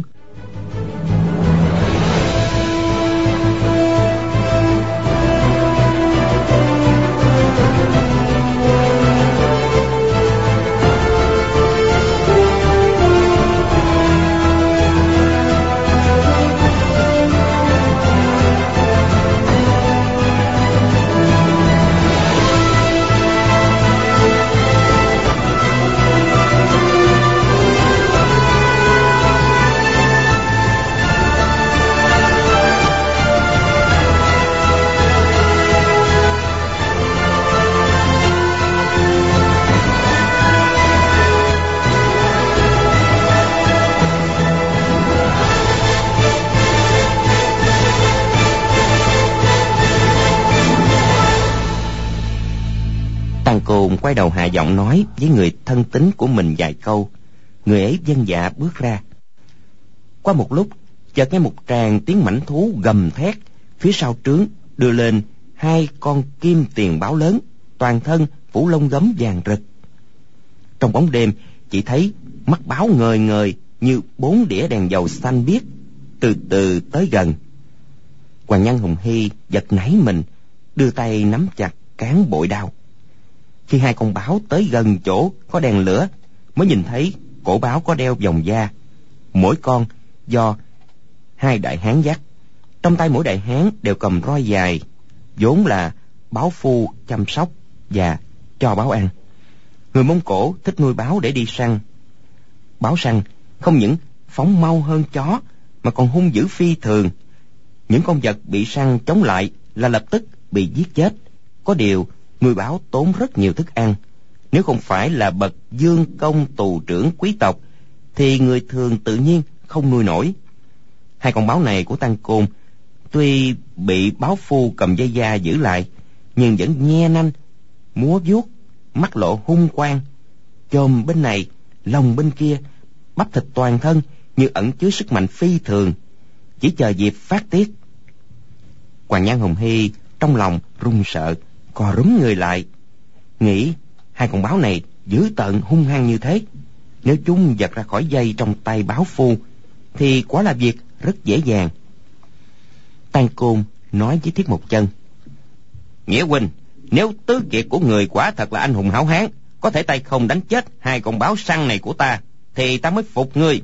Tang Côn quay đầu hạ giọng nói với người thân tín của mình vài câu. Người ấy vâng dạ bước ra. Qua một lúc, chợt nghe một tràng tiếng mãnh thú gầm thét, phía sau trướng đưa lên hai con kim tiền báo lớn, toàn thân phủ lông gấm vàng rực. Trong bóng đêm, chỉ thấy mắt báo ngời ngời như bốn đĩa đèn dầu xanh biếc từ từ tới gần. Hoàng Nhan Hồng Hy giật nảy mình, đưa tay nắm chặt cán bội đao. Khi hai con báo tới gần chỗ có đèn lửa, mới nhìn thấy cổ báo có đeo vòng da, mỗi con do hai đại hán dắt. Trong tay mỗi đại hán đều cầm roi dài, vốn là báo phu chăm sóc và cho báo ăn. Người Mông Cổ thích nuôi báo để đi săn. Báo săn không những phóng mau hơn chó mà còn hung dữ phi thường. Những con vật bị săn chống lại là lập tức bị giết chết. Có điều nuôi báo tốn rất nhiều thức ăn. Nếu không phải là bậc dương công tù trưởng quý tộc thì người thường tự nhiên không nuôi nổi. Hai con báo này của Tang Côn tuy bị báo phu cầm dây da giữ lại, nhưng vẫn nhe nanh múa vuốt, mắt lộ hung quang, chồm bên này lòng bên kia, bắp thịt toàn thân như ẩn chứa sức mạnh phi thường, chỉ chờ dịp phát tiết. Hoàng Nhan Hồng Hy trong lòng run sợ, co rúm người lại, nghĩ hai con báo này dữ tợn hung hăng như thế, nếu chúng giật ra khỏi dây trong tay báo phu thì quả là việc rất dễ dàng. Tang Côn nói với Thiết Mộc Chân: Nghĩa huynh, nếu Tứ Kiệt của người quả thật là anh hùng hảo hán, có thể tay không đánh chết hai con báo săn này của ta, thì ta mới phục ngươi.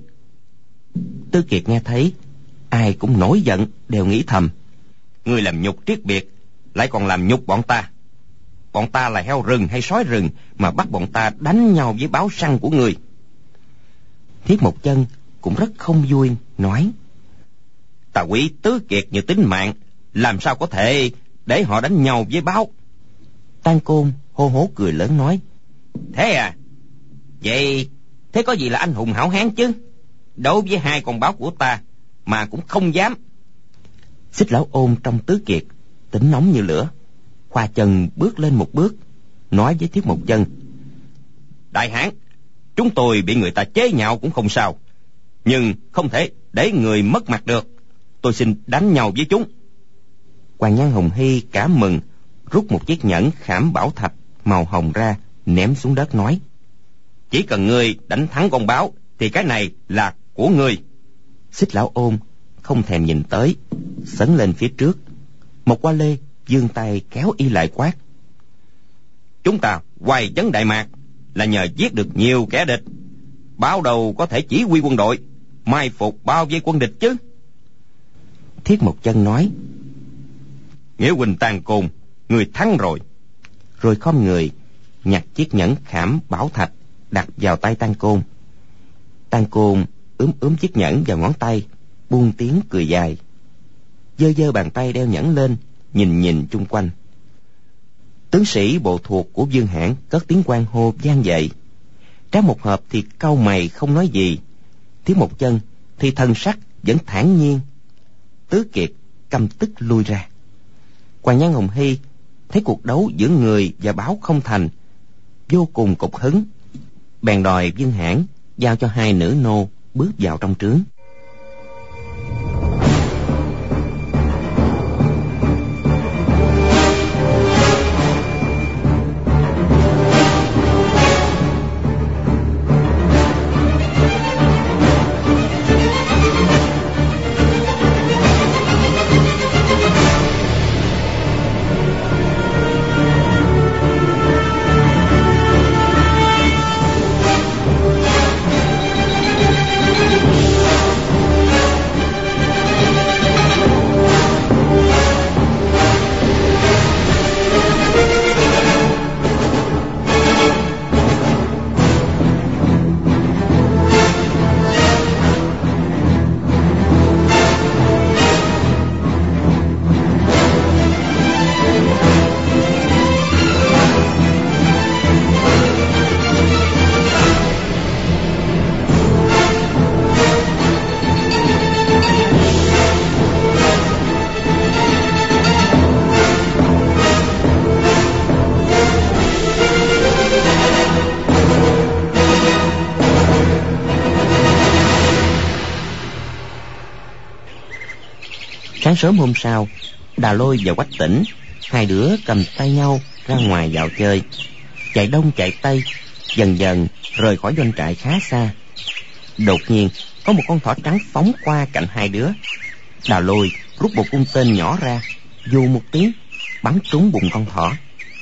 Tứ Kiệt nghe thấy, ai cũng nổi giận, đều nghĩ thầm: ngươi làm nhục Triết Biệt, lại còn làm nhục bọn ta. Bọn ta là heo rừng hay sói rừng mà bắt bọn ta đánh nhau với báo săn của ngươi? Thiết Mộc Chân cũng rất không vui, nói: ta quý Tứ Kiệt như tính mạng, làm sao có thể để họ đánh nhau với báo? Tang Côn hô hố cười lớn nói: thế à? Vậy thế có gì là anh hùng hảo hán chứ? Đối với hai con báo của ta mà cũng không dám. Xích Lão Ôn trong Tứ Kiệt tính nóng như lửa, khoa chân bước lên một bước, nói với Thiết Mộc Chân: đại hán, chúng tôi bị người ta chế nhạo cũng không sao, nhưng không thể để người mất mặt được. Tôi xin đánh nhau với chúng. Hoàng Nhan Hồng Hy cả mừng, rút một chiếc nhẫn khảm bảo thạch màu hồng ra, ném xuống đất nói: chỉ cần ngươi đánh thắng con báo thì cái này là của ngươi. Xích Lão Ôn không thèm nhìn tới, sấn lên phía trước. Một Hoa Lê giương tay kéo y lại quát: chúng ta hoài chấn Đại Mạc là nhờ giết được nhiều kẻ địch, bao đầu có thể chỉ huy quân đội, mai phục bao vây quân địch chứ. Thiết Mộc Chân nói: Nghĩa huynh Tang Côn, người thắng rồi. Rồi khom người nhặt chiếc nhẫn khảm bảo thạch đặt vào tay Tang Côn. Tang Côn ướm ướm chiếc nhẫn vào ngón tay, buông tiếng cười dài, giơ giơ bàn tay đeo nhẫn lên, nhìn nhìn chung quanh. Tướng sĩ bộ thuộc của Dương Hãn cất tiếng hoan hô vang dậy. Trác Mộc Hợp thì cau mày không nói gì. Thiết Mộc Chân thì thần sắc vẫn thản nhiên. Tứ Kiệt căm tức lui ra. Hoàng Nhan Hồng Hy thấy cuộc đấu giữa người và báo không thành, vô cùng cục hứng, bèn đòi Dương Hãn giao cho hai nữ nô bước vào trong trướng. Sáng sớm hôm sau, Đà Lôi và Quách Tĩnh, hai đứa cầm tay nhau ra ngoài dạo chơi, chạy đông chạy tây, dần dần rời khỏi doanh trại khá xa. Đột nhiên có một con thỏ trắng phóng qua cạnh hai đứa. Đà Lôi rút một cung tên nhỏ ra, dù một tiếng bắn trúng bụng con thỏ.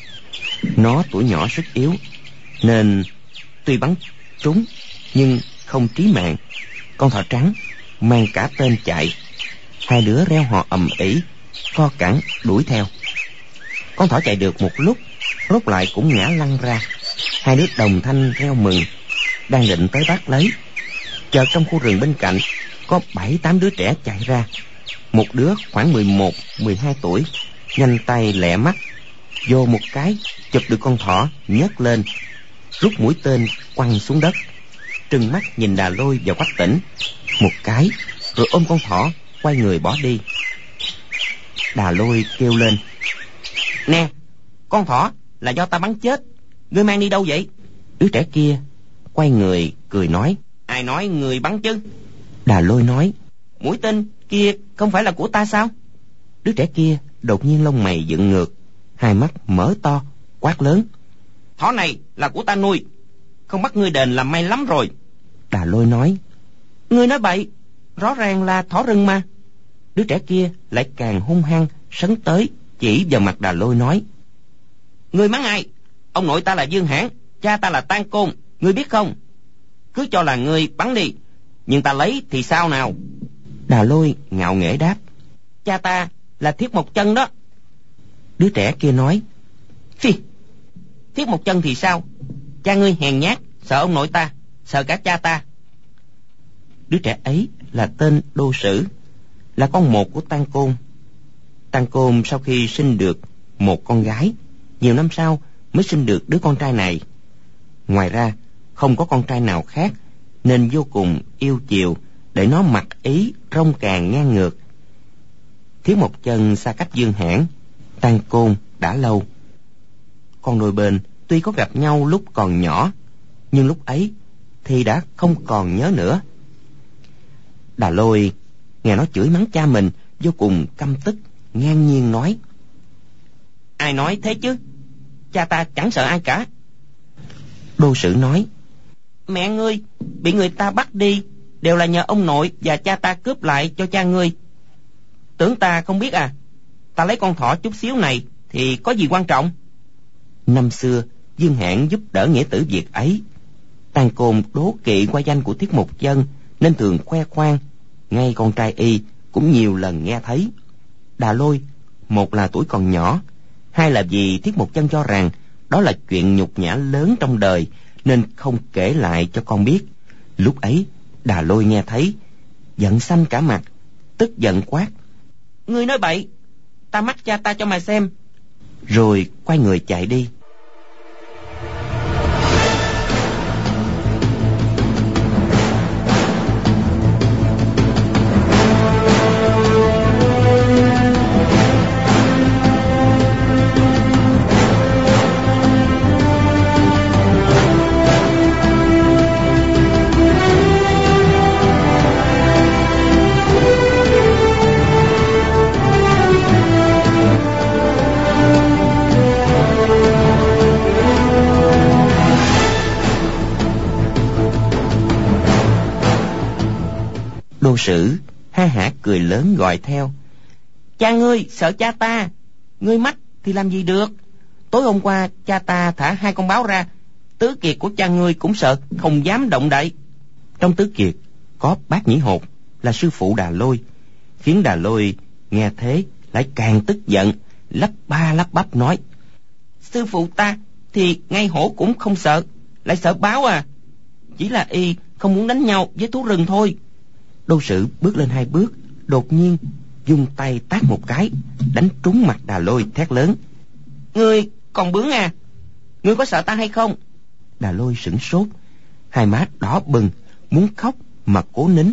Nó tuổi nhỏ sức yếu, nên tuy bắn trúng nhưng không trí mạng. Con thỏ trắng mang cả tên chạy. Hai đứa reo hò ầm ĩ, co cẳng đuổi theo. Con thỏ chạy được một lúc, rốt lại cũng ngã lăn ra. Hai đứa đồng thanh reo mừng, đang định tới bắt lấy. Chợt trong khu rừng bên cạnh có bảy tám đứa trẻ chạy ra. Một đứa khoảng mười một, mười hai tuổi, nhanh tay lẹ mắt, vô một cái chụp được con thỏ, nhấc lên, rút mũi tên quăng xuống đất, trừng mắt nhìn Đà Lôi và Quách Tĩnh một cái, rồi ôm con thỏ quay người bỏ đi. Đà Lôi kêu lên: Nè, con thỏ là do ta bắn chết, ngươi mang đi đâu vậy? Đứa trẻ kia quay người cười nói: Ai nói người bắn chứ? Đà Lôi nói: Mũi tên kia không phải là của ta sao? Đứa trẻ kia đột nhiên lông mày dựng ngược, hai mắt mở to, quát lớn: Thỏ này là của ta nuôi, không bắt ngươi đền là may lắm rồi. Đà Lôi nói: Ngươi nói bậy, rõ ràng là thỏ rừng mà. Đứa trẻ kia lại càng hung hăng sấn tới, chỉ vào mặt Đà Lôi nói: Ngươi mắng ai? Ông nội ta là Dương Hãn, cha ta là Tang Côn, ngươi biết không? Cứ cho là ngươi bắn đi, nhưng ta lấy thì sao nào? Đà Lôi ngạo nghễ đáp: Cha ta là Thiết Mộc Chân đó. Đứa trẻ kia nói: Phi, Thiết Mộc Chân thì sao? Cha ngươi hèn nhát, sợ ông nội ta, sợ cả cha ta. Đứa trẻ ấy là tên Đô Sử, là con một của Tang Côn. Tang Côn sau khi sinh được một con gái, nhiều năm sau mới sinh được đứa con trai này. Ngoài ra không có con trai nào khác, nên vô cùng yêu chiều, để nó mặc ý rong càng ngang ngược. Thiết Mộc Chân xa cách Dương Hãn, Tang Côn đã lâu. Con đôi bên tuy có gặp nhau lúc còn nhỏ, nhưng lúc ấy thì đã không còn nhớ nữa. Đà Lôi nghe nó chửi mắng cha mình, vô cùng căm tức, ngang nhiên nói: Ai nói thế chứ? Cha ta chẳng sợ ai cả. Đô Sử nói: Mẹ ngươi bị người ta bắt đi, đều là nhờ ông nội và cha ta cướp lại cho cha ngươi. Tưởng ta không biết à? Ta lấy con thỏ chút xíu này thì có gì quan trọng? Năm xưa Dương Hãn giúp đỡ nghĩa tử việc ấy. Tàn Côn đố kỵ qua danh của Tiết Mục Chân nên thường khoe khoang, ngay con trai y cũng nhiều lần nghe thấy. Đà Lôi, một là tuổi còn nhỏ, hai là vì Tiết Mục Chân cho rằng đó là chuyện nhục nhã lớn trong đời nên không kể lại cho con biết. Lúc ấy Đà Lôi nghe thấy, giận xanh cả mặt, tức giận quát: Ngươi nói bậy, ta mách cha ta cho mày xem. Rồi quay người chạy đi. Đô Sử ha hả cười lớn gọi theo: Cha ngươi sợ cha ta, ngươi mách thì làm gì được. Tối hôm qua cha ta thả hai con báo ra, tứ kiệt của cha ngươi cũng sợ, không dám động đậy. Trong tứ kiệt có Bát Nhĩ Hột là sư phụ Đà Lôi, khiến Đà Lôi nghe thế lại càng tức giận, lắp ba lắp bắp nói: Sư phụ ta thì ngay hổ cũng không sợ, lại sợ báo à? Chỉ là y không muốn đánh nhau với thú rừng thôi. Đô Sử bước lên hai bước, đột nhiên dùng tay tát một cái, đánh trúng mặt Đà Lôi, thét lớn: Ngươi còn bướng à? Ngươi có sợ ta hay không? Đà Lôi sửng sốt, hai má đỏ bừng, muốn khóc mà cố nín.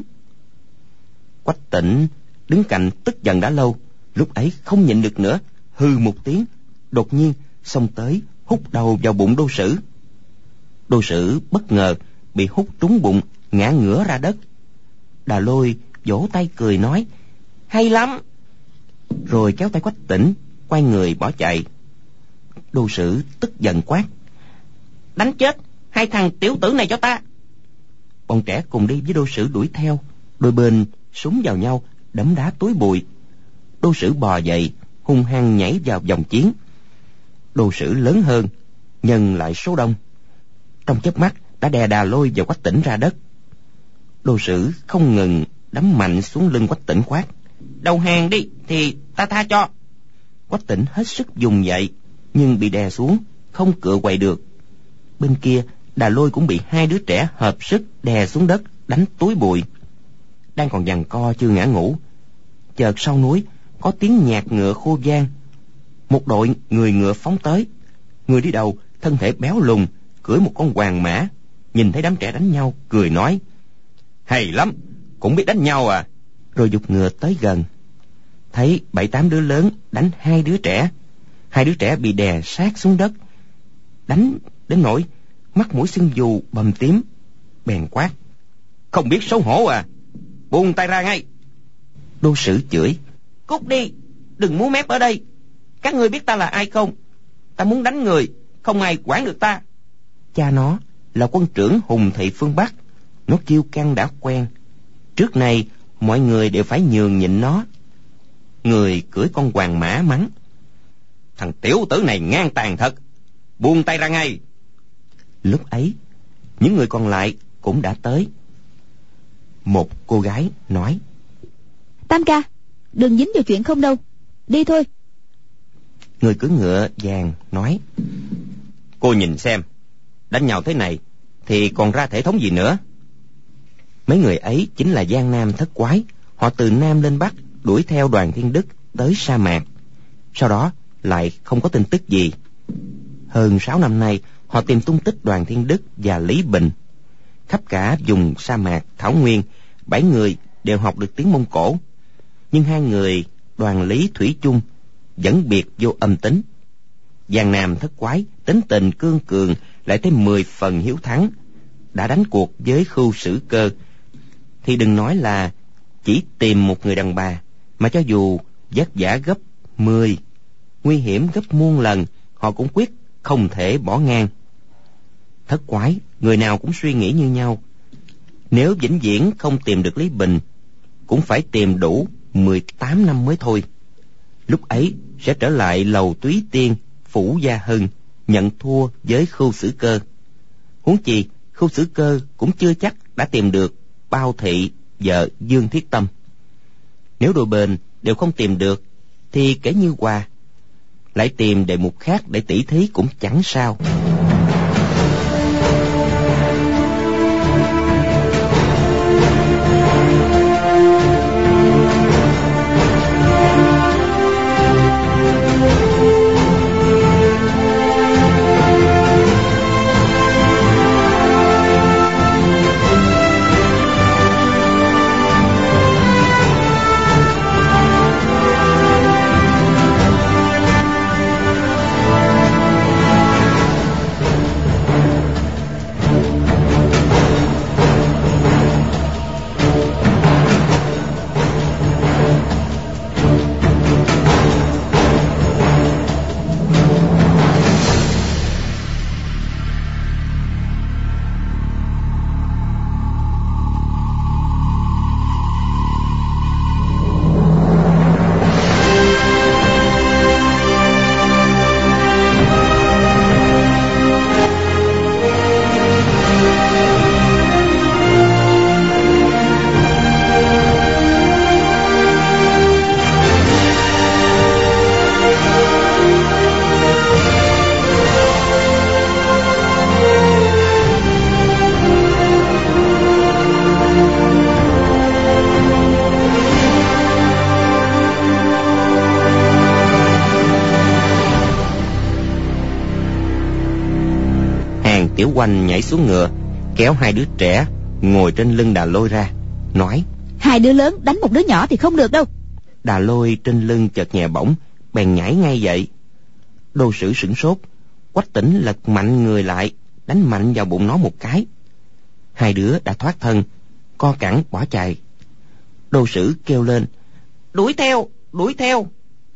Quách Tĩnh đứng cạnh tức giận đã lâu, lúc ấy không nhịn được nữa, hừ một tiếng, đột nhiên xông tới hút đầu vào bụng Đô Sử. Đô Sử bất ngờ bị hút trúng bụng, ngã ngửa ra đất. Đà Lôi vỗ tay cười nói: Hay lắm. Rồi kéo tay Quách Tĩnh quay người bỏ chạy. Đô Sử tức giận quát: Đánh chết hai thằng tiểu tử này cho ta. Bọn trẻ cùng đi với Đô Sử đuổi theo, đôi bên súng vào nhau, đấm đá túi bụi. Đô Sử bò dậy, hung hăng nhảy vào vòng chiến. Đô Sử lớn hơn, nhân lại số đông, trong chớp mắt đã đè Đà Lôi và Quách Tĩnh ra đất. Đô Sử không ngừng đấm mạnh xuống lưng Quách Tĩnh quát: Đầu hàng đi thì ta tha cho. Quách Tĩnh hết sức dùng dậy, nhưng bị đè xuống, không cựa quậy được. Bên kia Đà Lôi cũng bị hai đứa trẻ hợp sức đè xuống đất, đánh túi bụi. Đang còn giằng co chưa ngã ngủ, chợt sau núi có tiếng nhạc ngựa khô vang. Một đội người ngựa phóng tới. Người đi đầu thân thể béo lùn, cưỡi một con hoàng mã, nhìn thấy đám trẻ đánh nhau, cười nói: Hay lắm, cũng biết đánh nhau à? Rồi giục ngựa tới gần. Thấy bảy tám đứa lớn đánh hai đứa trẻ, hai đứa trẻ bị đè sát xuống đất, đánh đến nỗi mắt mũi sưng vù bầm tím, bèn quát: Không biết xấu hổ à? Buông tay ra ngay. Đô Sử chửi: Cút đi, đừng múa mép ở đây. Các ngươi biết ta là ai không? Ta muốn đánh người, không ai quản được ta. Cha nó là quân trưởng Hùng Thị phương Bắc, nó kiêu căng đã quen, trước nay mọi người đều phải nhường nhịn nó. Người cưỡi con hoàng mã mắng: Thằng tiểu tử này ngang tàn thật, buông tay ra ngay. Lúc ấy những người còn lại cũng đã tới. Một cô gái nói: Tam ca, đừng dính vào chuyện không đâu, đi thôi. Người cưỡi ngựa vàng nói: Cô nhìn xem, đánh nhau thế này thì còn ra thể thống gì nữa. Mấy người ấy chính là Giang Nam thất quái. Họ từ Nam lên Bắc đuổi theo Đoàn Thiên Đức tới sa mạc, sau đó lại không có tin tức gì. Hơn sáu năm nay họ tìm tung tích Đoàn Thiên Đức và Lý Bình. Khắp cả vùng sa mạc thảo nguyên, bảy người đều học được tiếng Mông Cổ, nhưng hai người Đoàn Lý thủy chung vẫn biệt vô âm tính. Giang Nam thất quái tính tình cương cường, lại thêm mười phần hiếu thắng, đã đánh cuộc với Khưu Sử Cơ thì đừng nói là chỉ tìm một người đàn bà, mà cho dù vất vả gấp mười, nguy hiểm gấp muôn lần, họ cũng quyết không thể bỏ ngang. Thất quái người nào cũng suy nghĩ như nhau. Nếu vĩnh viễn không tìm được Lý Bình, cũng phải tìm đủ mười tám năm mới thôi. Lúc ấy sẽ trở lại lầu Túy Tiên, Phủ Gia Hưng, nhận thua với Khưu Sử Cơ. Huống chi Khưu Sử Cơ cũng chưa chắc đã tìm được Bao Thị vợ Dương Thiết Tâm. Nếu đôi bên đều không tìm được, thì kể như Hòa lại tìm đề mục khác để tỉ thí cũng chẳng sao. Tiểu Oanh nhảy xuống ngựa, kéo hai đứa trẻ ngồi trên lưng Đà Lôi ra, nói: Hai đứa lớn đánh một đứa nhỏ thì không được đâu. Đà Lôi trên lưng chợt nhẹ bỗng, bèn nhảy ngay dậy. Đô Sử sửng sốt, Quách Tĩnh lật mạnh người lại, đánh mạnh vào bụng nó một cái. Hai đứa đã thoát thân, co cẳng bỏ chạy. Đô Sử kêu lên: Đuổi theo, đuổi theo!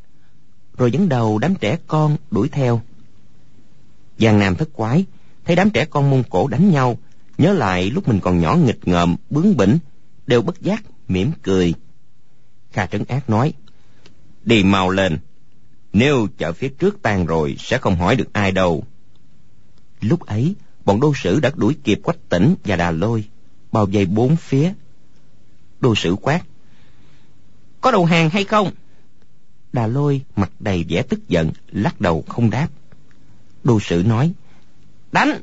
Rồi dẫn đầu đám trẻ con đuổi theo. Giang Nam thất quái thấy đám trẻ con Mông Cổ đánh nhau, nhớ lại lúc mình còn nhỏ nghịch ngợm bướng bỉnh, đều bất giác mỉm cười. Kha Trấn Ác nói: Đi mau lên, nếu chợ phía trước tan rồi sẽ không hỏi được ai đâu. Lúc ấy bọn Đô Sử đã đuổi kịp Quách Tĩnh và Đà Lôi, bao vây bốn phía. Đô Sử quát: Có đầu hàng hay không? Đà Lôi mặt đầy vẻ tức giận, lắc đầu không đáp. Đô Sử nói: Đánh!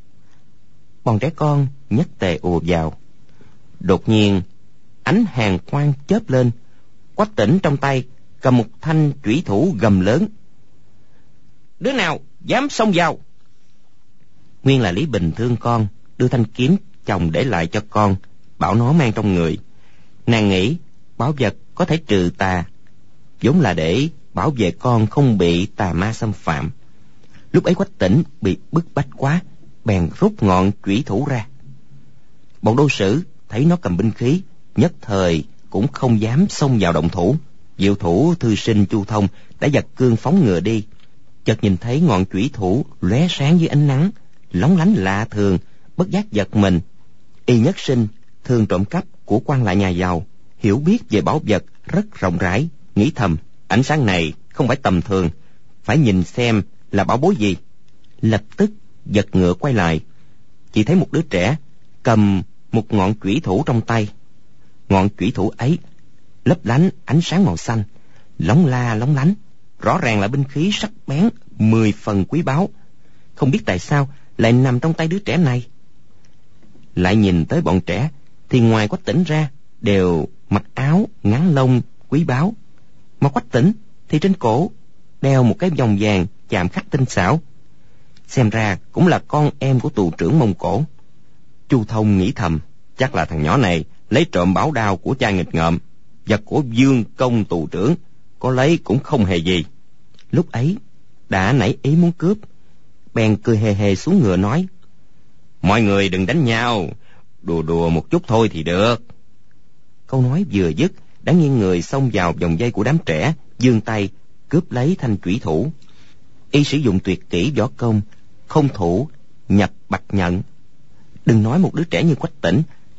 Bọn trẻ con nhất tề ùa vào. Đột nhiên ánh hàn quang chớp lên, Quách Tĩnh trong tay cầm một thanh chủy thủ gầm lớn: Đứa nào dám xông vào? Nguyên là Lý Bình thương con, đưa thanh kiếm chồng để lại cho con, bảo nó mang trong người. Nàng nghĩ bảo vật có thể trừ tà, vốn là để bảo vệ con không bị tà ma xâm phạm. Lúc ấy Quách Tĩnh bị bức bách quá, bèn rút ngọn chủy thủ ra. Bọn Đô Sử thấy nó cầm binh khí, nhất thời cũng không dám xông vào động thủ. Diệu thủ thư sinh Chu Thông đã giật cương phóng ngựa đi, chợt nhìn thấy ngọn chủy thủ lóe sáng dưới ánh nắng, lóng lánh lạ thường, bất giác giật mình. Y Nhất Sinh, thường trộm cắp của quan lại nhà giàu, hiểu biết về bảo vật rất rộng rãi, nghĩ thầm: ánh sáng này không phải tầm thường, phải nhìn xem là bảo bối gì. Lập tức giật ngựa quay lại, chỉ thấy một đứa trẻ cầm một ngọn chủy thủ trong tay. Ngọn chủy thủ ấy lấp lánh ánh sáng màu xanh, lóng la lóng lánh, rõ ràng là binh khí sắc bén mười phần quý báu. Không biết tại sao lại nằm trong tay đứa trẻ này. Lại nhìn tới bọn trẻ thì ngoài Quách Tĩnh ra đều mặc áo ngắn lông quý báu, mà Quách Tĩnh thì trên cổ đeo một cái vòng vàng chạm khắc tinh xảo, xem ra cũng là con em của tù trưởng Mông Cổ. Chu Thông nghĩ thầm: chắc là thằng nhỏ này lấy trộm bảo đao của cha nghịch ngợm, vật của Dương Công tù trưởng có lấy cũng không hề gì. Lúc ấy đã nảy ý muốn cướp, bèn cười hề hề xuống ngựa nói: Mọi người đừng đánh nhau, đùa đùa một chút thôi thì được. Câu nói vừa dứt đã nghiêng người xông vào vòng dây của đám trẻ, giương tay cướp lấy thanh chủy thủ. Y sử dụng tuyệt kỹ võ công không thủ nhập bạch nhận. Đừng nói một đứa trẻ như Quách Tĩnh,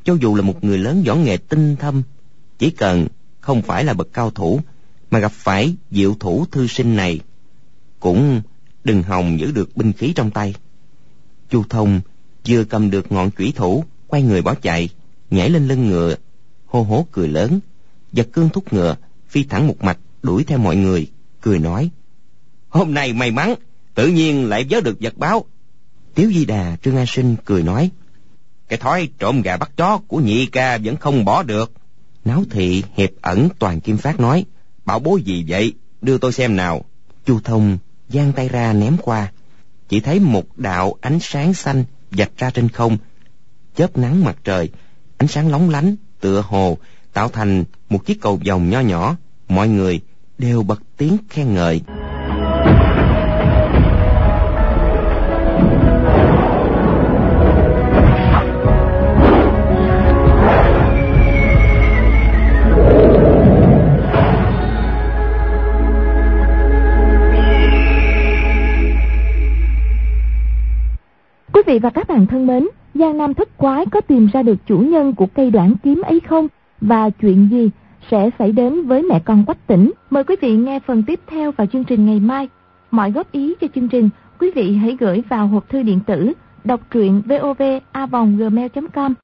cho dù là một người lớn võ nghệ tinh thâm, chỉ cần không phải là bậc cao thủ mà gặp phải diệu thủ thư sinh này, cũng đừng hòng giữ được binh khí trong tay. Chu Thông vừa cầm được ngọn chủy thủ, quay người bỏ chạy, nhảy lên lưng ngựa, hô hố cười lớn, giật cương thúc ngựa, phi thẳng một mạch đuổi theo mọi người, cười nói: hôm nay may mắn, tự nhiên lại vớ được vật báo. Tiếu Di Đà, Trương A Sinh cười nói: cái thói trộm gà bắt chó của nhị ca vẫn không bỏ được. Náo Thị, Hiệp Ẩn, Toàn Kim Phát nói: bảo bối gì vậy, đưa tôi xem nào. Chu Thông giang tay ra ném qua, chỉ thấy một đạo ánh sáng xanh vạch ra trên không, chớp nắng mặt trời, ánh sáng lóng lánh tựa hồ tạo thành một chiếc cầu vồng nho nhỏ. Mọi người đều bật tiếng khen ngợi. Quý vị và các bạn thân mến, Giang Nam Thất Quái có tìm ra được chủ nhân của cây đoạn kiếm ấy không? Và chuyện gì sẽ xảy đến với mẹ con Quách Tĩnh? Mời quý vị nghe phần tiếp theo vào chương trình ngày mai. Mọi góp ý cho chương trình, quý vị hãy gửi vào hộp thư điện tử đọc truyện vov a vòng gmail chấm com.